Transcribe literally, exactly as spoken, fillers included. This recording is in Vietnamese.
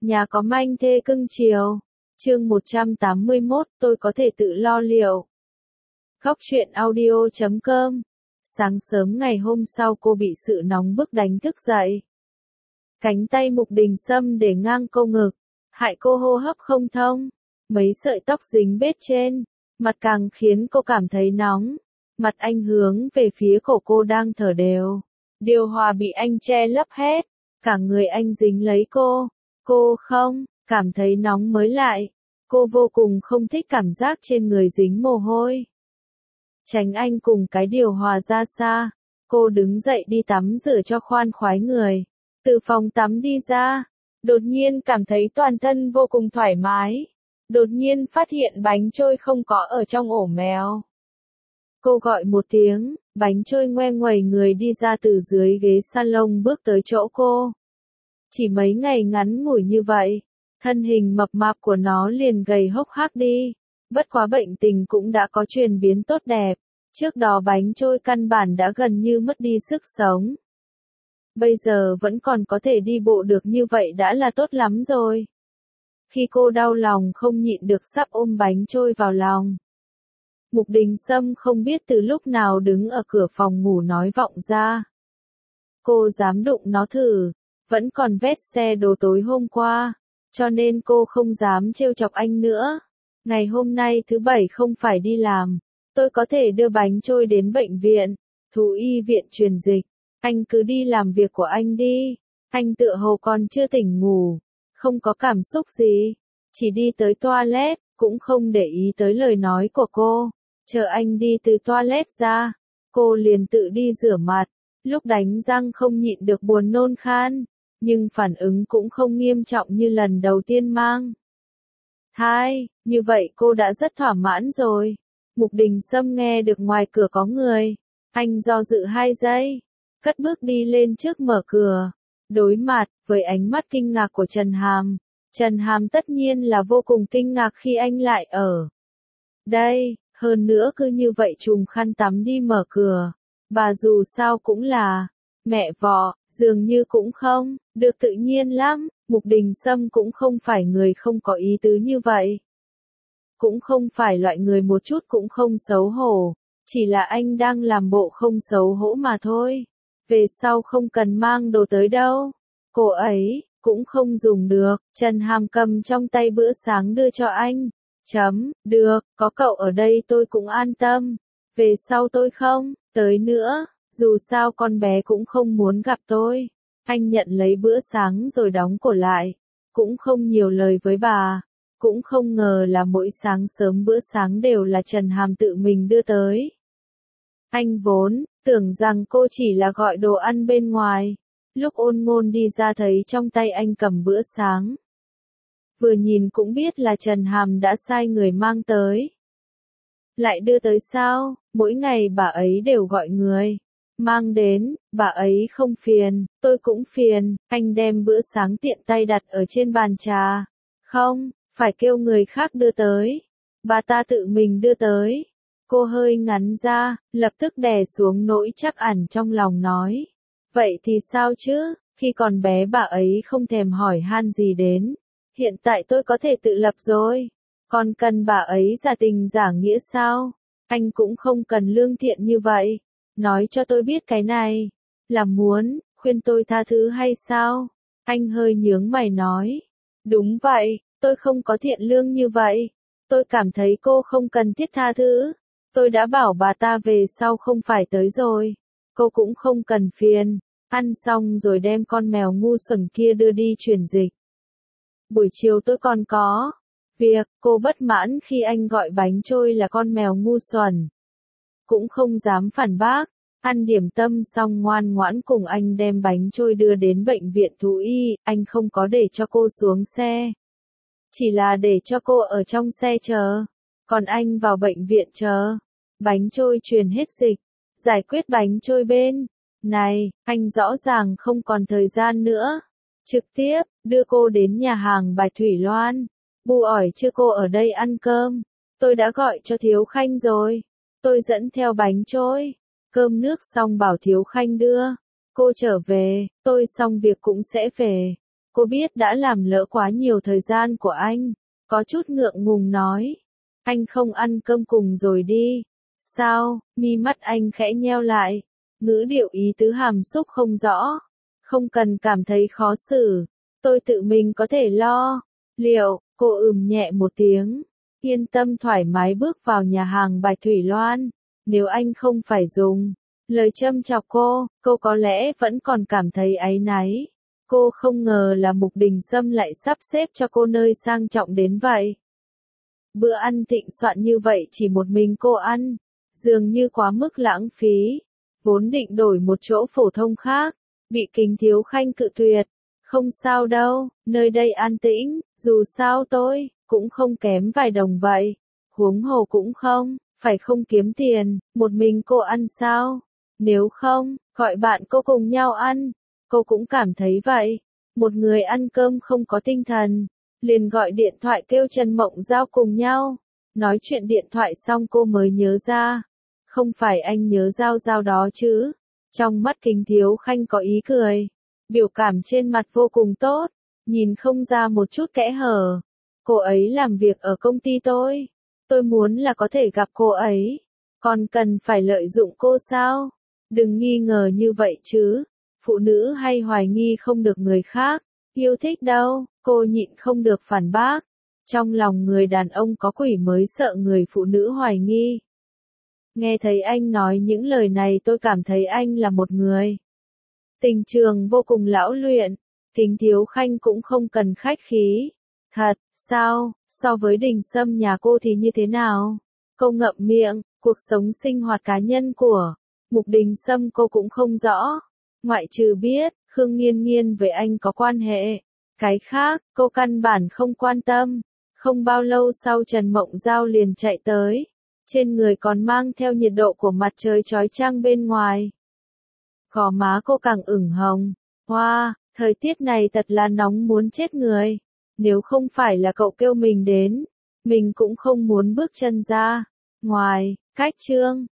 Nhà có manh thê cưng chiều. Chương một trăm tám mươi mốt, tôi có thể tự lo liệu. Góc truyện audio chấm com. Sáng sớm ngày hôm sau cô bị sự nóng bức đánh thức dậy. Cánh tay Mục Đình Sâm để ngang câu ngực, hại cô hô hấp không thông. Mấy sợi tóc dính bết trên, mặt càng khiến cô cảm thấy nóng. Mặt anh hướng về phía cổ cô đang thở đều. Điều hòa bị anh che lấp hết, cả người anh dính lấy cô. Cô không, cảm thấy nóng mới lại. Cô vô cùng không thích cảm giác trên người dính mồ hôi. Tránh anh cùng cái điều hòa ra xa. Cô đứng dậy đi tắm rửa cho khoan khoái người. Từ phòng tắm đi ra, đột nhiên cảm thấy toàn thân vô cùng thoải mái. Đột nhiên phát hiện bánh trôi không có ở trong ổ mèo. Cô gọi một tiếng, bánh trôi ngoe nguẩy người đi ra từ dưới ghế salon bước tới chỗ cô. Chỉ mấy ngày ngắn ngủi như vậy, thân hình mập mạp của nó liền gầy hốc hác đi. Bất quá bệnh tình cũng đã có chuyển biến tốt đẹp. Trước đó bánh trôi căn bản đã gần như mất đi sức sống. Bây giờ vẫn còn có thể đi bộ được như vậy đã là tốt lắm rồi. Khi cô đau lòng không nhịn được sắp ôm bánh trôi vào lòng. Mục Đình Sâm không biết từ lúc nào đứng ở cửa phòng ngủ nói vọng ra. Cô dám đụng nó thử, vẫn còn vết xe đồ tối hôm qua, cho nên cô không dám trêu chọc anh nữa. Ngày hôm nay thứ bảy không phải đi làm, tôi có thể đưa bánh trôi đến bệnh viện, thú y viện truyền dịch. Anh cứ đi làm việc của anh đi. Anh tựa hồ còn chưa tỉnh ngủ, không có cảm xúc gì, chỉ đi tới toilet, cũng không để ý tới lời nói của cô. Chờ anh đi từ toilet ra, cô liền tự đi rửa mặt. Lúc đánh răng không nhịn được buồn nôn khan, nhưng phản ứng cũng không nghiêm trọng như lần đầu tiên mang thai. Như vậy cô đã rất thỏa mãn rồi. Mục Đình Sâm nghe được ngoài cửa có người. Anh do dự hai giây, cất bước đi lên trước mở cửa. Đối mặt với ánh mắt kinh ngạc của Trần Hàm. Trần Hàm tất nhiên là vô cùng kinh ngạc khi anh lại ở đây. Hơn nữa cứ như vậy trùm khăn tắm đi mở cửa. Bà dù sao cũng là mẹ vợ, dường như cũng không được tự nhiên lắm. Mục Đình Sâm cũng không phải người không có ý tứ như vậy. Cũng không phải loại người một chút cũng không xấu hổ. Chỉ là anh đang làm bộ không xấu hổ mà thôi. Về sau không cần mang đồ tới đâu. Cô ấy cũng không dùng được. Trần Hàm cầm trong tay bữa sáng đưa cho anh. Chấm, được, có cậu ở đây tôi cũng an tâm. Về sau tôi không tới nữa, dù sao con bé cũng không muốn gặp tôi. Anh nhận lấy bữa sáng rồi đóng cổ lại, cũng không nhiều lời với bà. Cũng không ngờ là mỗi sáng sớm bữa sáng đều là Trần Hàm tự mình đưa tới. Anh vốn tưởng rằng cô chỉ là gọi đồ ăn bên ngoài. Lúc Ôn Ngôn đi ra thấy trong tay anh cầm bữa sáng. Vừa nhìn cũng biết là Trần Hàm đã sai người mang tới. Lại đưa tới sao, mỗi ngày bà ấy đều gọi người mang đến, bà ấy không phiền, tôi cũng phiền. Anh đem bữa sáng tiện tay đặt ở trên bàn trà. Không, phải kêu người khác đưa tới. Bà ta tự mình đưa tới. Cô hơi ngắn ra, lập tức đè xuống nỗi chắc ẩn trong lòng nói. Vậy thì sao chứ, khi còn bé bà ấy không thèm hỏi han gì đến. Hiện tại tôi có thể tự lập rồi. Còn cần bà ấy giả tình giả nghĩa sao? Anh cũng không cần lương thiện như vậy. Nói cho tôi biết cái này. Là muốn khuyên tôi tha thứ hay sao? Anh hơi nhướng mày nói. Đúng vậy, tôi không có thiện lương như vậy. Tôi cảm thấy cô không cần thiết tha thứ. Tôi đã bảo bà ta về sau không phải tới rồi. Cô cũng không cần phiền. Ăn xong rồi đem con mèo ngu xuẩn kia đưa đi truyền dịch. Buổi chiều tôi còn có việc. Cô bất mãn khi anh gọi bánh trôi là con mèo ngu xuẩn. Cũng không dám phản bác. Ăn điểm tâm xong ngoan ngoãn cùng anh đem bánh trôi đưa đến bệnh viện thú y. Anh không có để cho cô xuống xe. Chỉ là để cho cô ở trong xe chờ. Còn anh vào bệnh viện chờ. Bánh trôi truyền hết dịch. Giải quyết bánh trôi bên này. Anh rõ ràng không còn thời gian nữa. Trực tiếp đưa cô đến nhà hàng Bạch Thủy Loan. Bu ỏi chưa cô ở đây ăn cơm. Tôi đã gọi cho Thiếu Khanh rồi. Tôi dẫn theo bánh trôi. Cơm nước xong bảo Thiếu Khanh đưa cô trở về. Tôi xong việc cũng sẽ về. Cô biết đã làm lỡ quá nhiều thời gian của anh. Có chút ngượng ngùng nói. Anh không ăn cơm cùng rồi đi. Sao? Mi mắt anh khẽ nheo lại. Ngữ điệu ý tứ hàm xúc không rõ. Không cần cảm thấy khó xử. Tôi tự mình có thể lo. Liệu, cô ừm nhẹ một tiếng. Yên tâm thoải mái bước vào nhà hàng Bạch Thủy Loan. Nếu anh không phải dùng lời châm chọc cô, cô có lẽ vẫn còn cảm thấy áy náy. Cô không ngờ là Mục Đình Sâm lại sắp xếp cho cô nơi sang trọng đến vậy. Bữa ăn thịnh soạn như vậy chỉ một mình cô ăn, dường như quá mức lãng phí. Vốn định đổi một chỗ phổ thông khác, bị Kính Thiếu Khanh cự tuyệt. Không sao đâu, nơi đây an tĩnh, dù sao tôi cũng không kém vài đồng vậy. Huống hồ cũng không, phải không kiếm tiền, một mình cô ăn sao? Nếu không, gọi bạn cô cùng nhau ăn. Cô cũng cảm thấy vậy. Một người ăn cơm không có tinh thần, liền gọi điện thoại kêu Trần Mộng Giao cùng nhau. Nói chuyện điện thoại xong cô mới nhớ ra. Không phải anh nhớ Giao Giao đó chứ? Trong mắt Kính Thiếu Khanh có ý cười. Biểu cảm trên mặt vô cùng tốt, nhìn không ra một chút kẽ hở. Cô ấy làm việc ở công ty tôi. Tôi muốn là có thể gặp cô ấy. Còn cần phải lợi dụng cô sao? Đừng nghi ngờ như vậy chứ. Phụ nữ hay hoài nghi không được người khác yêu thích đâu, cô nhịn không được phản bác. Trong lòng người đàn ông có quỷ mới sợ người phụ nữ hoài nghi. Nghe thấy anh nói những lời này tôi cảm thấy anh là một người tình trường vô cùng lão luyện. Kính Thiếu Khanh cũng không cần khách khí. Thật, sao, so với Đình Sâm nhà cô thì như thế nào? Cô ngậm miệng, cuộc sống sinh hoạt cá nhân của Mục Đình Sâm cô cũng không rõ. Ngoại trừ biết, Khương Nghiên Nghiên với anh có quan hệ. Cái khác, cô căn bản không quan tâm. Không bao lâu sau Trần Mộng Giao liền chạy tới. Trên người còn mang theo nhiệt độ của mặt trời chói chang bên ngoài. Gò má cô càng ửng hồng. Hoa, wow, thời tiết này thật là nóng muốn chết người. Nếu không phải là cậu kêu mình đến, mình cũng không muốn bước chân ra. Ngoài, cách trương,